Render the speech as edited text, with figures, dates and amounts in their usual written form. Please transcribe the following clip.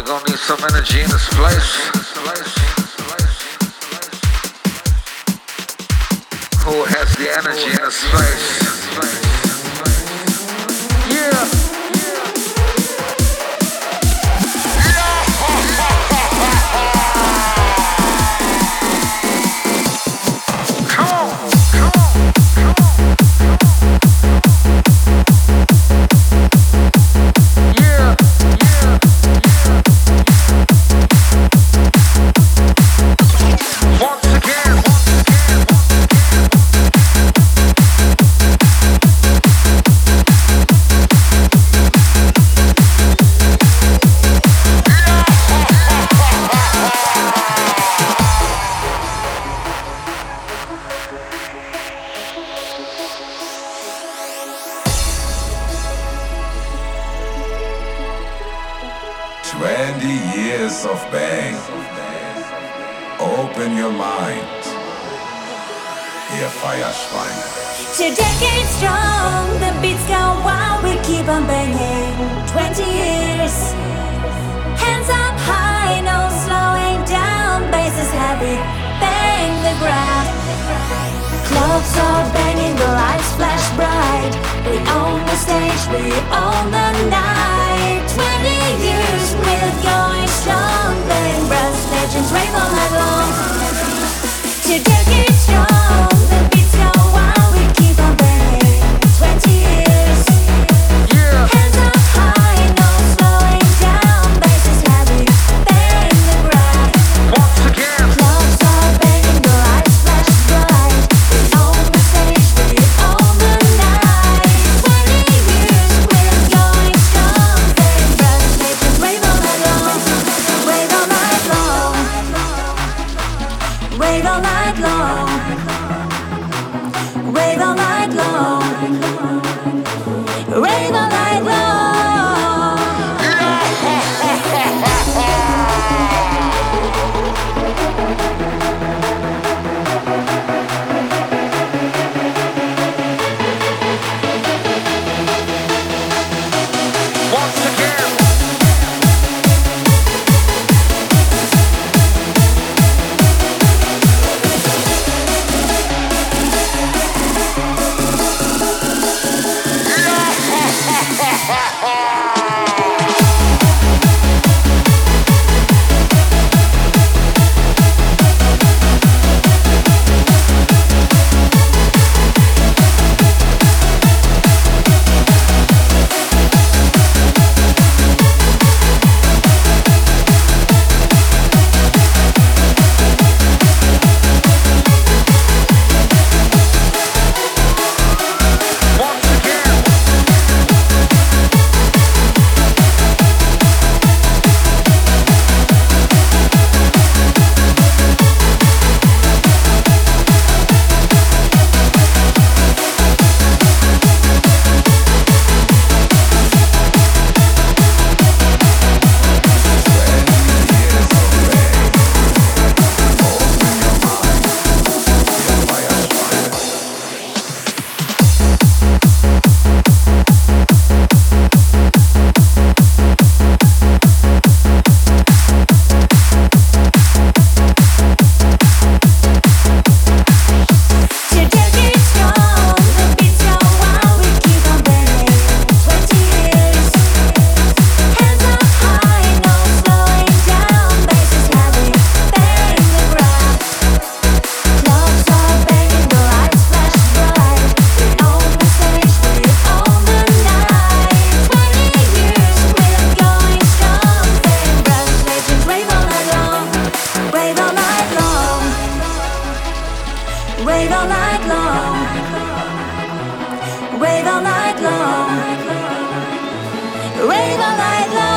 gonna need some energy in this place. Who has the energy in this place? Yeah. Two decades strong, the beats go wild, we keep on banging. 20 years, hands up high, no slowing down. Bass is heavy, bang the ground. Clocks are banging, the lights flash bright. We own the stage, we own the night. 20 years, we're going strong. Bang brass legends, rave all night long. Two decades strong, the beats go wild, we keep on banging. 20 years, hands up high, no slowing down. Bass is heavy, bang the ground. Once again, clocks are banging, the lights flash bright. We own the stage, we own the night. 20 years, we're going strong. Bang brass legends, rave all night long. Rave all night long. Rave all night long. Rave all night long. Rave all night long. once again. Rave all night long. Rave all night long. Rave all night long.